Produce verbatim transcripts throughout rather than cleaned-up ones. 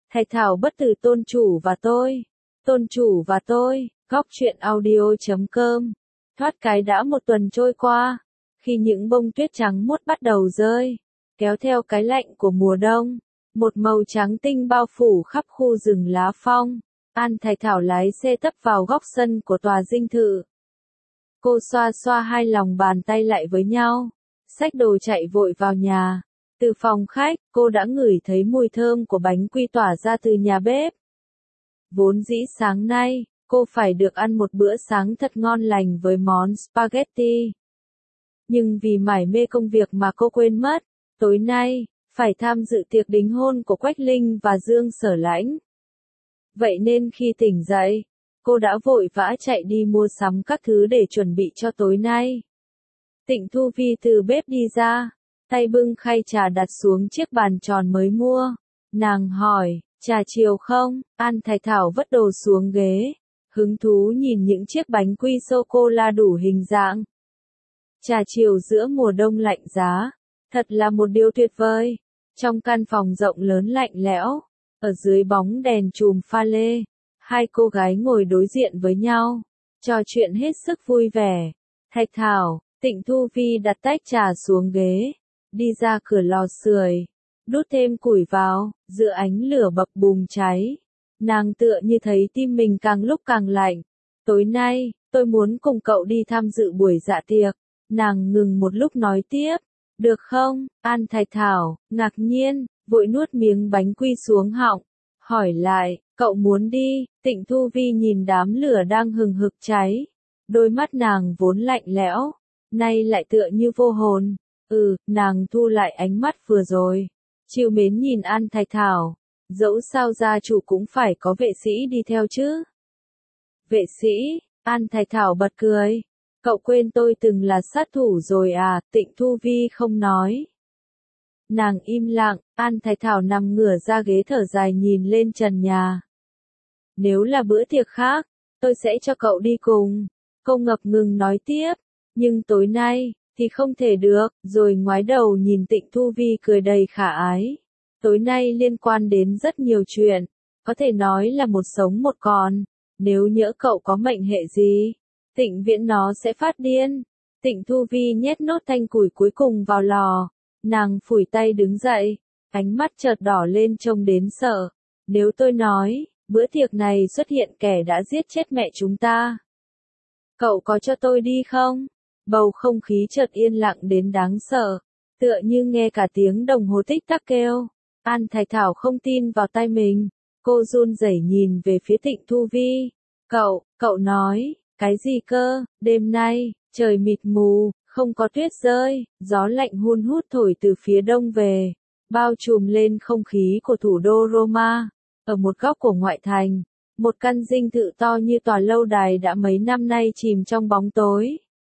Thạch Thảo bất tử tôn chủ và tôi. Tôn chủ và tôi, góc truyện audio chấm com. Thoát cái đã một tuần trôi qua, khi những bông tuyết trắng muốt bắt đầu rơi, kéo theo cái lạnh của mùa đông, một màu trắng tinh bao phủ khắp khu rừng lá phong. An Thạch Thảo lái xe tấp vào góc sân của tòa dinh thự. Cô xoa xoa hai lòng bàn tay lại với nhau, xách đồ chạy vội vào nhà. Từ phòng khách, cô đã ngửi thấy mùi thơm của bánh quy tỏa ra từ nhà bếp. Vốn dĩ sáng nay, cô phải được ăn một bữa sáng thật ngon lành với món spaghetti. Nhưng vì mải mê công việc mà cô quên mất, tối nay, phải tham dự tiệc đính hôn của Quách Linh và Dương Sở Lãnh. Vậy nên khi tỉnh dậy, cô đã vội vã chạy đi mua sắm các thứ để chuẩn bị cho tối nay. Tịnh Thu Vi từ bếp đi ra, tay bưng khay trà đặt xuống chiếc bàn tròn mới mua. Nàng hỏi, trà chiều không? An Thạch Thảo vất đồ xuống ghế, hứng thú nhìn những chiếc bánh quy sô-cô-la đủ hình dạng. Trà chiều giữa mùa đông lạnh giá, thật là một điều tuyệt vời. Trong căn phòng rộng lớn lạnh lẽo, ở dưới bóng đèn chùm pha lê, hai cô gái ngồi đối diện với nhau, trò chuyện hết sức vui vẻ. Thạch Thảo, Tịnh Thu Vi đặt tách trà xuống ghế, đi ra cửa lò sưởi, đút thêm củi vào, giữa ánh lửa bập bùng cháy. Nàng tựa như thấy tim mình càng lúc càng lạnh. Tối nay, tôi muốn cùng cậu đi tham dự buổi dạ tiệc. Nàng ngừng một lúc nói tiếp, được không? An Thạch Thảo, ngạc nhiên, vội nuốt miếng bánh quy xuống họng, hỏi lại, cậu muốn đi? Tịnh Thu Vi nhìn đám lửa đang hừng hực cháy. Đôi mắt nàng vốn lạnh lẽo, nay lại tựa như vô hồn. Ừ, nàng thu lại ánh mắt vừa rồi, trìu mến nhìn An Thạch Thảo. Dẫu sao gia chủ cũng phải có vệ sĩ đi theo chứ. Vệ sĩ? An Thạch Thảo bật cười. Cậu quên tôi từng là sát thủ rồi à? Tịnh Thu Vi không nói. Nàng im lặng, An Thạch Thảo nằm ngửa ra ghế thở dài nhìn lên trần nhà. Nếu là bữa tiệc khác, tôi sẽ cho cậu đi cùng. Cô ngập ngừng nói tiếp, nhưng tối nay, thì không thể được, rồi ngoái đầu nhìn Tịnh Thu Vi cười đầy khả ái. Tối nay liên quan đến rất nhiều chuyện, có thể nói là một sống một còn. Nếu nhỡ cậu có mệnh hệ gì, Tịnh Viễn nó sẽ phát điên. Tịnh Thu Vi nhét nốt thanh củi cuối cùng vào lò. Nàng phủi tay đứng dậy, ánh mắt chợt đỏ lên trông đến sợ. Nếu tôi nói, bữa tiệc này xuất hiện kẻ đã giết chết mẹ chúng ta, cậu có cho tôi đi không? Bầu không khí chợt yên lặng đến đáng sợ, tựa như nghe cả tiếng đồng hồ tích tắc kêu. An Thạch Thảo không tin vào tai mình, cô run rẩy nhìn về phía Tịnh Thu Vi. Cậu, cậu nói, cái gì cơ? Đêm nay, trời mịt mù, không có tuyết rơi, gió lạnh hun hút thổi từ phía đông về, bao trùm lên không khí của thủ đô Roma. Ở một góc của ngoại thành, một căn dinh thự to như tòa lâu đài đã mấy năm nay chìm trong bóng tối,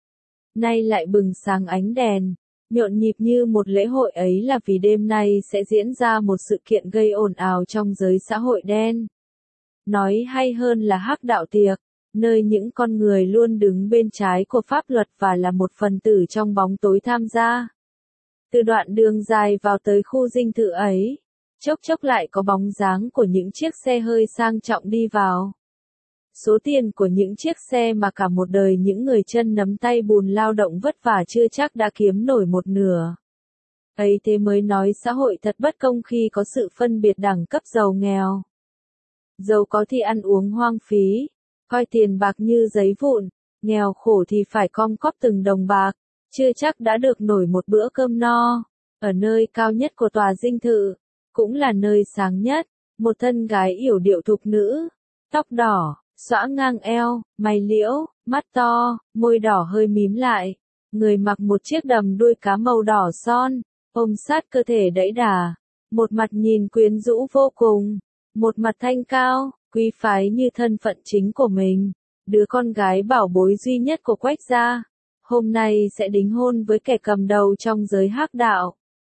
nay lại bừng sáng ánh đèn, nhộn nhịp như một lễ hội. Ấy là vì đêm nay sẽ diễn ra một sự kiện gây ồn ào trong giới xã hội đen. Nói hay hơn là hắc đạo tiệc, nơi những con người luôn đứng bên trái của pháp luật và là một phần tử trong bóng tối tham gia. Từ đoạn đường dài vào tới khu dinh thự ấy, chốc chốc lại có bóng dáng của những chiếc xe hơi sang trọng đi vào. Số tiền của những chiếc xe mà cả một đời những người chân nắm tay bùn lao động vất vả chưa chắc đã kiếm nổi một nửa. Ấy thế mới nói xã hội thật bất công khi có sự phân biệt đẳng cấp giàu nghèo. Giàu có thì ăn uống hoang phí, coi tiền bạc như giấy vụn, nghèo khổ thì phải gom góp từng đồng bạc, chưa chắc đã được nổi một bữa cơm no. Ở nơi cao nhất của tòa dinh thự, cũng là nơi sáng nhất, một thân gái yểu điệu thục nữ, tóc đỏ, xõa ngang eo, mày liễu, mắt to, môi đỏ hơi mím lại, người mặc một chiếc đầm đuôi cá màu đỏ son, ôm sát cơ thể đẫy đà, một mặt nhìn quyến rũ vô cùng, một mặt thanh cao, quý phái như thân phận chính của mình, đứa con gái bảo bối duy nhất của Quách gia, hôm nay sẽ đính hôn với kẻ cầm đầu trong giới hắc đạo.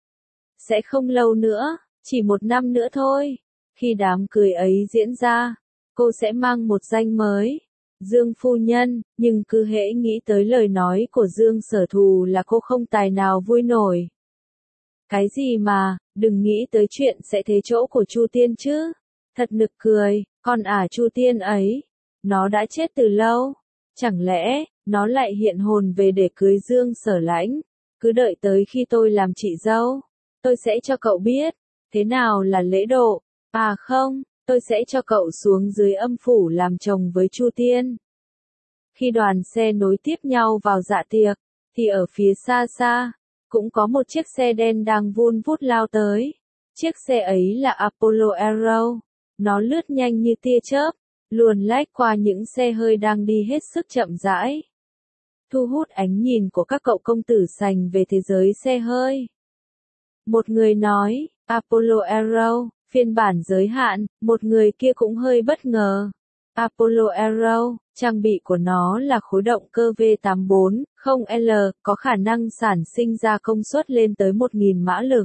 Sẽ không lâu nữa, chỉ một năm nữa thôi, khi đám cưới ấy diễn ra, cô sẽ mang một danh mới, Dương phu nhân, nhưng cứ hễ nghĩ tới lời nói của Dương Sở Thù là cô không tài nào vui nổi. Cái gì mà, đừng nghĩ tới chuyện sẽ thế chỗ của Chu Tiên chứ. Thật nực cười, con ả Chu Tiên ấy, nó đã chết từ lâu. Chẳng lẽ, nó lại hiện hồn về để cưới Dương Sở Lãnh? Cứ đợi tới khi tôi làm chị dâu, tôi sẽ cho cậu biết, thế nào là lễ độ. À không, tôi sẽ cho cậu xuống dưới âm phủ làm chồng với Chu Tiên. Khi đoàn xe nối tiếp nhau vào dạ tiệc, thì ở phía xa xa, cũng có một chiếc xe đen đang vun vút lao tới. Chiếc xe ấy là Apollo Aero. Nó lướt nhanh như tia chớp, luồn lách qua những xe hơi đang đi hết sức chậm rãi. Thu hút ánh nhìn của các cậu công tử sành về thế giới xe hơi. Một người nói, Apollo Aero, phiên bản giới hạn, một người kia cũng hơi bất ngờ. Apollo Aero, trang bị của nó là khối động cơ V tám bốn không L, có khả năng sản sinh ra công suất lên tới một nghìn mã lực.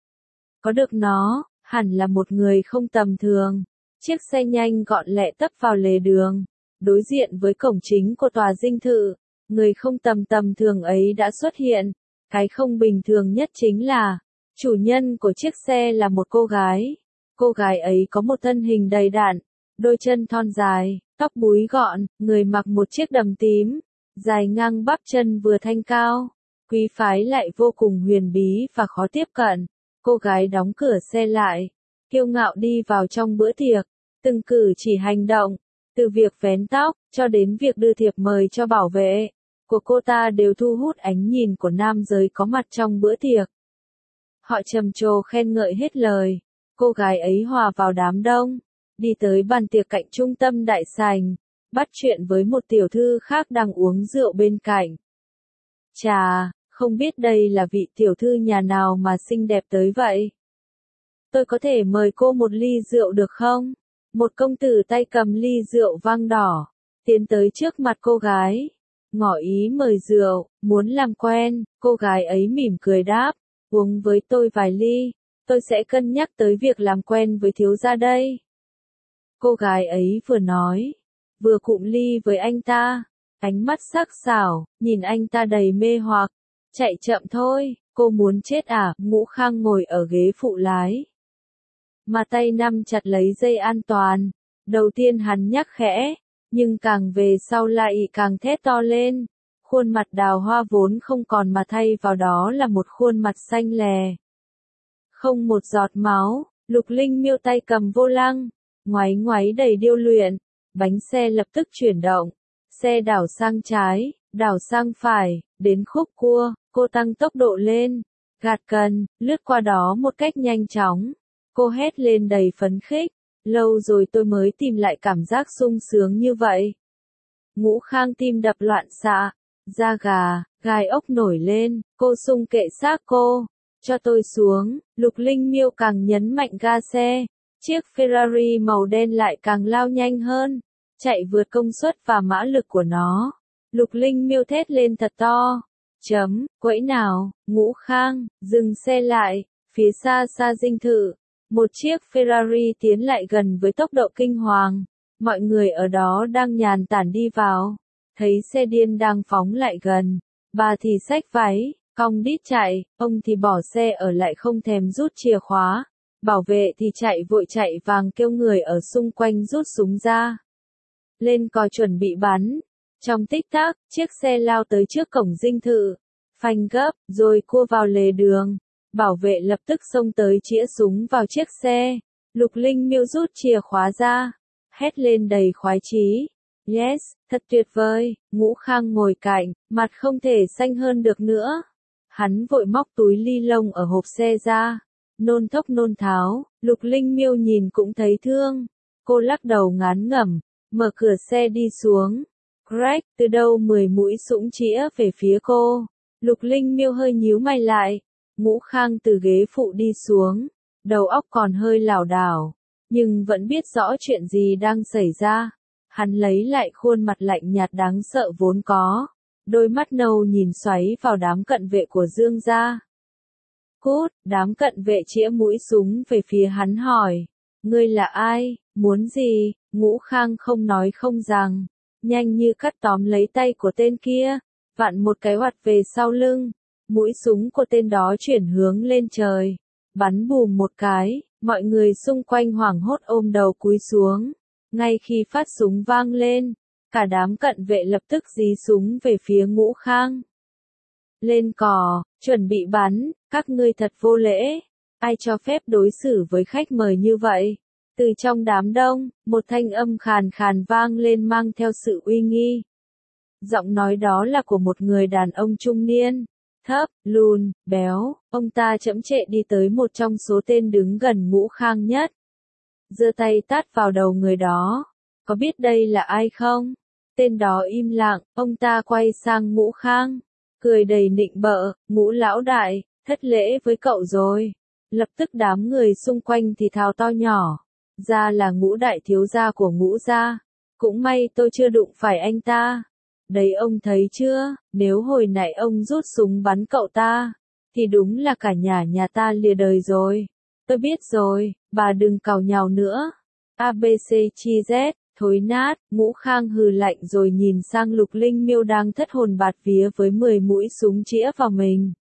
Có được nó, hẳn là một người không tầm thường. Chiếc xe nhanh gọn lẹ tấp vào lề đường, đối diện với cổng chính của tòa dinh thự. Người không tầm tầm thường ấy đã xuất hiện. Cái không bình thường nhất chính là, chủ nhân của chiếc xe là một cô gái. Cô gái ấy có một thân hình đầy đặn, đôi chân thon dài, tóc búi gọn, người mặc một chiếc đầm tím, dài ngang bắp chân vừa thanh cao, quý phái lại vô cùng huyền bí và khó tiếp cận. Cô gái đóng cửa xe lại, kiêu ngạo đi vào trong bữa tiệc, từng cử chỉ hành động, từ việc vén tóc, cho đến việc đưa thiệp mời cho bảo vệ, của cô ta đều thu hút ánh nhìn của nam giới có mặt trong bữa tiệc. Họ trầm trồ khen ngợi hết lời, cô gái ấy hòa vào đám đông, đi tới bàn tiệc cạnh trung tâm đại sảnh, bắt chuyện với một tiểu thư khác đang uống rượu bên cạnh. Chà, không biết đây là vị tiểu thư nhà nào mà xinh đẹp tới vậy? Tôi có thể mời cô một ly rượu được không? Một công tử tay cầm ly rượu vang đỏ, tiến tới trước mặt cô gái, ngỏ ý mời rượu, muốn làm quen. Cô gái ấy mỉm cười đáp, uống với tôi vài ly, tôi sẽ cân nhắc tới việc làm quen với thiếu gia đây. Cô gái ấy vừa nói, vừa cụm ly với anh ta, ánh mắt sắc sảo, nhìn anh ta đầy mê hoặc. Chạy chậm thôi, cô muốn chết à? Ngũ Khang ngồi ở ghế phụ lái, mà tay nắm chặt lấy dây an toàn. Đầu tiên hắn nhắc khẽ, nhưng càng về sau lại càng thét to lên. Khuôn mặt đào hoa vốn không còn mà thay vào đó là một khuôn mặt xanh lè, không một giọt máu. Lục Linh Miêu tay cầm vô lăng, ngoáy ngoáy đầy điêu luyện. Bánh xe lập tức chuyển động, xe đảo sang trái, đảo sang phải, đến khúc cua, cô tăng tốc độ lên, gạt cần, lướt qua đó một cách nhanh chóng. Cô hét lên đầy phấn khích, lâu rồi tôi mới tìm lại cảm giác sung sướng như vậy. Ngũ Khang tim đập loạn xạ, da gà, gai ốc nổi lên. Cô sung kệ xác cô, cho tôi xuống. Lục Linh Miêu càng nhấn mạnh ga xe, chiếc Ferrari màu đen lại càng lao nhanh hơn, chạy vượt công suất và mã lực của nó. Lục Linh Miêu thét lên thật to, chấm, quẫy nào. Ngũ Khang dừng xe lại, phía xa xa dinh thự, một chiếc Ferrari tiến lại gần với tốc độ kinh hoàng. Mọi người ở đó đang nhàn tản đi vào, thấy xe điên đang phóng lại gần, bà thì xách váy, cong đít chạy, ông thì bỏ xe ở lại không thèm rút chìa khóa. Bảo vệ thì chạy vội chạy vàng kêu người ở xung quanh rút súng ra, lên còi chuẩn bị bắn. Trong tích tắc, chiếc xe lao tới trước cổng dinh thự, phanh gấp, rồi cua vào lề đường. Bảo vệ lập tức xông tới chĩa súng vào chiếc xe. Lục Linh Miêu rút chìa khóa ra, hét lên đầy khoái chí. Yes, thật tuyệt vời. Ngũ Khang ngồi cạnh, mặt không thể xanh hơn được nữa. Hắn vội móc túi ni lông ở hộp xe ra, nôn thốc nôn tháo. Lục Linh Miêu nhìn cũng thấy thương. Cô lắc đầu ngán ngẩm, mở cửa xe đi xuống. Crack, từ đâu mười mũi súng chĩa về phía cô. Lục Linh Miêu hơi nhíu mày lại. Ngũ Khang từ ghế phụ đi xuống, đầu óc còn hơi lảo đảo, nhưng vẫn biết rõ chuyện gì đang xảy ra. Hắn lấy lại khuôn mặt lạnh nhạt đáng sợ vốn có, đôi mắt nâu nhìn xoáy vào đám cận vệ của Dương gia. Cút, đám cận vệ chĩa mũi súng về phía hắn hỏi, ngươi là ai, muốn gì? Ngũ Khang không nói không rằng, nhanh như cắt tóm lấy tay của tên kia, vặn một cái oặt về sau lưng. Mũi súng của tên đó chuyển hướng lên trời, bắn bùm một cái, Mọi người xung quanh hoảng hốt ôm đầu cúi xuống. Ngay khi phát súng vang lên, cả đám cận vệ lập tức gií súng về phía Ngũ Khang. Lên cò, chuẩn bị bắn, các ngươi thật vô lễ. Ai cho phép đối xử với khách mời như vậy? Từ trong đám đông, một thanh âm khàn khàn vang lên mang theo sự uy nghi. Giọng nói đó là của một người đàn ông trung niên, thấp, lùn, béo. Ông ta chậm chệ đi tới một trong số tên đứng gần Ngũ Khang nhất. Giơ tay tát vào đầu người đó. Có biết đây là ai không? Tên đó im lặng, ông ta quay sang Ngũ Khang, cười đầy nịnh bợ, Ngũ lão đại, thất lễ với cậu rồi. Lập tức đám người xung quanh thì thào to nhỏ. Ra là Ngũ đại thiếu gia của Ngũ gia. Cũng may tôi chưa đụng phải anh ta. Đấy ông thấy chưa, nếu hồi nãy ông rút súng bắn cậu ta, thì đúng là cả nhà nhà ta lìa đời rồi. Tôi biết rồi, bà đừng càu nhàu nữa. a bê xê chi Z, thối nát. Ngũ Khang hừ lạnh rồi nhìn sang Lục Linh Miêu đang thất hồn bạt vía với mười mũi súng chĩa vào mình.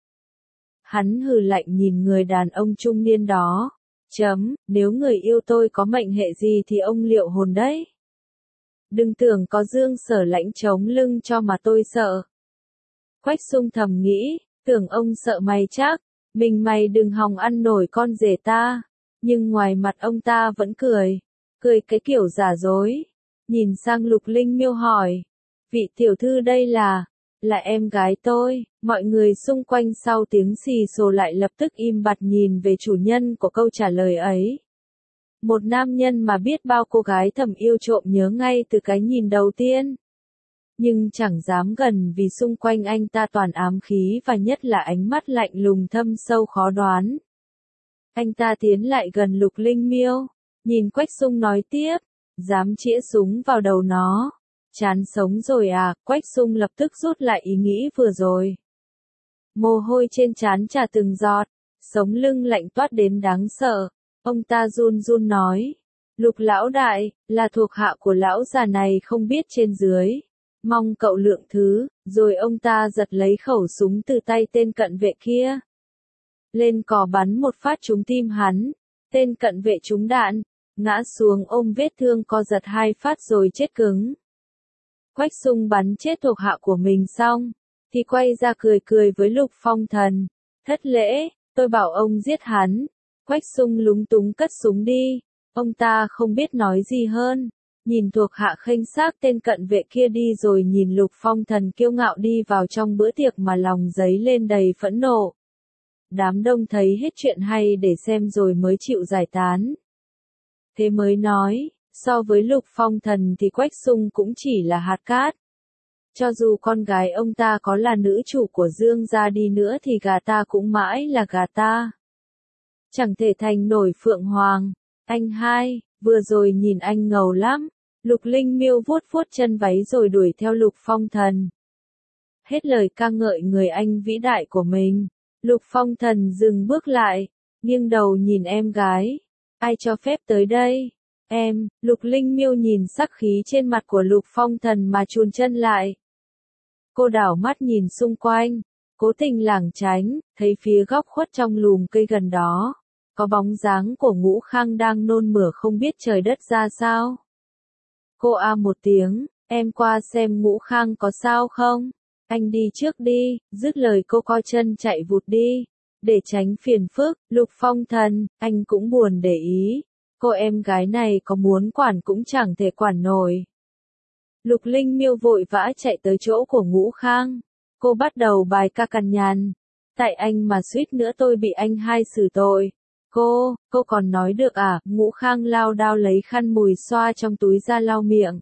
Hắn hừ lạnh nhìn người đàn ông trung niên đó. Chấm, nếu người yêu tôi có mệnh hệ gì thì ông liệu hồn đấy. Đừng tưởng có Dương Sở Lãnh chống lưng cho mà tôi sợ. Quách Sung thầm nghĩ, tưởng ông sợ mày chắc, mình mày đừng hòng ăn nổi con rể ta. Nhưng ngoài mặt ông ta vẫn cười, cười cái kiểu giả dối. Nhìn sang Lục Linh Miêu hỏi, vị tiểu thư đây là, là em gái tôi. Mọi người xung quanh sau tiếng xì xồ lại lập tức im bặt nhìn về chủ nhân của câu trả lời ấy. Một nam nhân mà biết bao cô gái thầm yêu trộm nhớ ngay từ cái nhìn đầu tiên. Nhưng chẳng dám gần vì xung quanh anh ta toàn ám khí và nhất là ánh mắt lạnh lùng thâm sâu khó đoán. Anh ta tiến lại gần Lục Linh Miêu, nhìn Quách Sung nói tiếp, dám chĩa súng vào đầu nó. Chán sống rồi à? Quách Sung lập tức rút lại ý nghĩ vừa rồi. Mồ hôi trên trán trà từng giọt, sống lưng lạnh toát đến đáng sợ. Ông ta run run nói, Lục lão đại, là thuộc hạ của lão già này không biết trên dưới. Mong cậu lượng thứ, rồi ông ta giật lấy khẩu súng từ tay tên cận vệ kia. Lên cò bắn một phát trúng tim hắn, tên cận vệ trúng đạn, ngã xuống ôm vết thương co giật hai phát rồi chết cứng. Quách Sung bắn chết thuộc hạ của mình xong, thì quay ra cười cười với Lục Phong Thần. Thất lễ, tôi bảo ông giết hắn. Quách Sung lúng túng cất súng đi, ông ta không biết nói gì hơn. Nhìn thuộc hạ khênh xác tên cận vệ kia đi rồi nhìn Lục Phong Thần kiêu ngạo đi vào trong bữa tiệc mà lòng dấy lên đầy phẫn nộ. Đám đông thấy hết chuyện hay để xem rồi mới chịu giải tán. Thế mới nói, so với Lục Phong Thần thì Quách Sung cũng chỉ là hạt cát. Cho dù con gái ông ta có là nữ chủ của Dương gia đi nữa thì gà ta cũng mãi là gà ta. Chẳng thể thành nổi Phượng Hoàng. Anh hai, vừa rồi nhìn anh ngầu lắm. Lục Linh Miêu vuốt vuốt chân váy rồi đuổi theo Lục Phong Thần. Hết lời ca ngợi người anh vĩ đại của mình. Lục Phong Thần dừng bước lại, nghiêng đầu nhìn em gái. Ai cho phép tới đây? Em. Lục Linh Miêu nhìn sắc khí trên mặt của Lục Phong Thần mà chùn chân lại. Cô đảo mắt nhìn xung quanh, cố tình lảng tránh, thấy phía góc khuất trong lùm cây gần đó, có bóng dáng của Ngũ Khang đang nôn mửa không biết trời đất ra sao. Cô a một tiếng, em qua xem Ngũ Khang có sao không? Anh đi trước đi, dứt lời cô co chân chạy vụt đi. Để tránh phiền phức, Lục Phong Thần, anh cũng buồn để ý. Cô em gái này có muốn quản cũng chẳng thể quản nổi. Lục Linh Miêu vội vã chạy tới chỗ của Ngũ Khang. Cô bắt đầu bài ca cằn nhằn. Tại anh mà suýt nữa tôi bị anh hai xử tội. Cô, cô còn nói được à? Ngũ Khang lao đao lấy khăn mùi xoa trong túi ra lau miệng.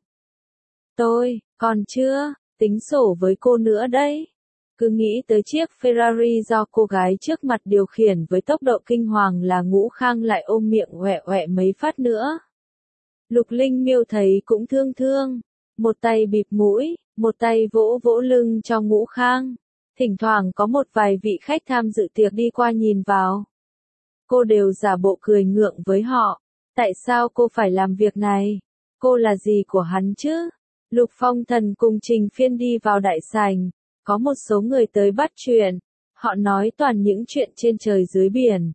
Tôi, còn chưa, tính sổ với cô nữa đấy. Cứ nghĩ tới chiếc Ferrari do cô gái trước mặt điều khiển với tốc độ kinh hoàng là Ngũ Khang lại ôm miệng oẹ oẹ mấy phát nữa. Lục Linh Miêu thấy cũng thương thương. Một tay bịt mũi, một tay vỗ vỗ lưng cho Ngũ Khang. Thỉnh thoảng có một vài vị khách tham dự tiệc đi qua nhìn vào. Cô đều giả bộ cười ngượng với họ. Tại sao cô phải làm việc này? Cô là gì của hắn chứ? Lục Phong Thần cùng Trình Phiên đi vào đại sảnh. Có một số người tới bắt chuyện. Họ nói toàn những chuyện trên trời dưới biển.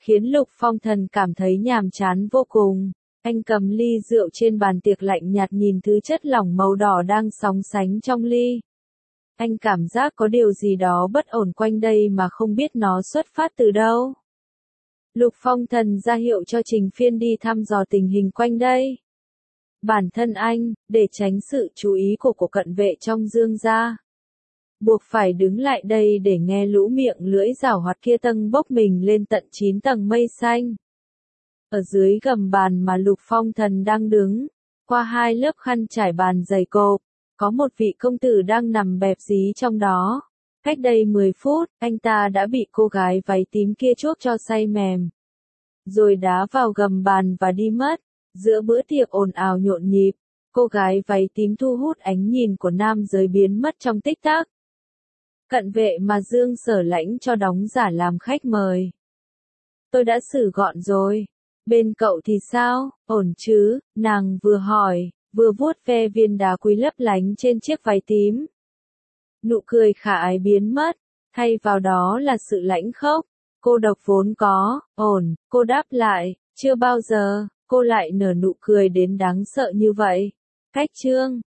khiến Lục Phong Thần cảm thấy nhàm chán vô cùng. Anh cầm ly rượu trên bàn tiệc lạnh nhạt nhìn thứ chất lỏng màu đỏ đang sóng sánh trong ly. Anh cảm giác có điều gì đó bất ổn quanh đây mà không biết nó xuất phát từ đâu. Lục Phong Thần ra hiệu cho Trình Phiên đi thăm dò tình hình quanh đây. Bản thân anh, để tránh sự chú ý của cổ cận vệ trong Dương gia, buộc phải đứng lại đây để nghe lũ miệng lưỡi giảo hoạt kia tâng bốc mình lên tận chín tầng mây xanh. Ở dưới gầm bàn mà Lục Phong Thần đang đứng, qua hai lớp khăn trải bàn dày cộp, có một vị công tử đang nằm bẹp dí trong đó. Cách đây mười phút, anh ta đã bị cô gái váy tím kia chuốc cho say mềm, rồi đá vào gầm bàn và đi mất. Giữa bữa tiệc ồn ào nhộn nhịp, cô gái váy tím thu hút ánh nhìn của nam giới biến mất trong tích tắc. Cận vệ mà Dương Sở Lãnh cho đóng giả làm khách mời. Tôi đã xử gọn rồi. Bên cậu thì sao, ổn chứ? Nàng vừa hỏi, vừa vuốt ve viên đá quý lấp lánh trên chiếc váy tím. Nụ cười khả ái biến mất, thay vào đó là sự lãnh khốc. Cô độc vốn có, ổn, cô đáp lại, chưa bao giờ, cô lại nở nụ cười đến đáng sợ như vậy. Cách chương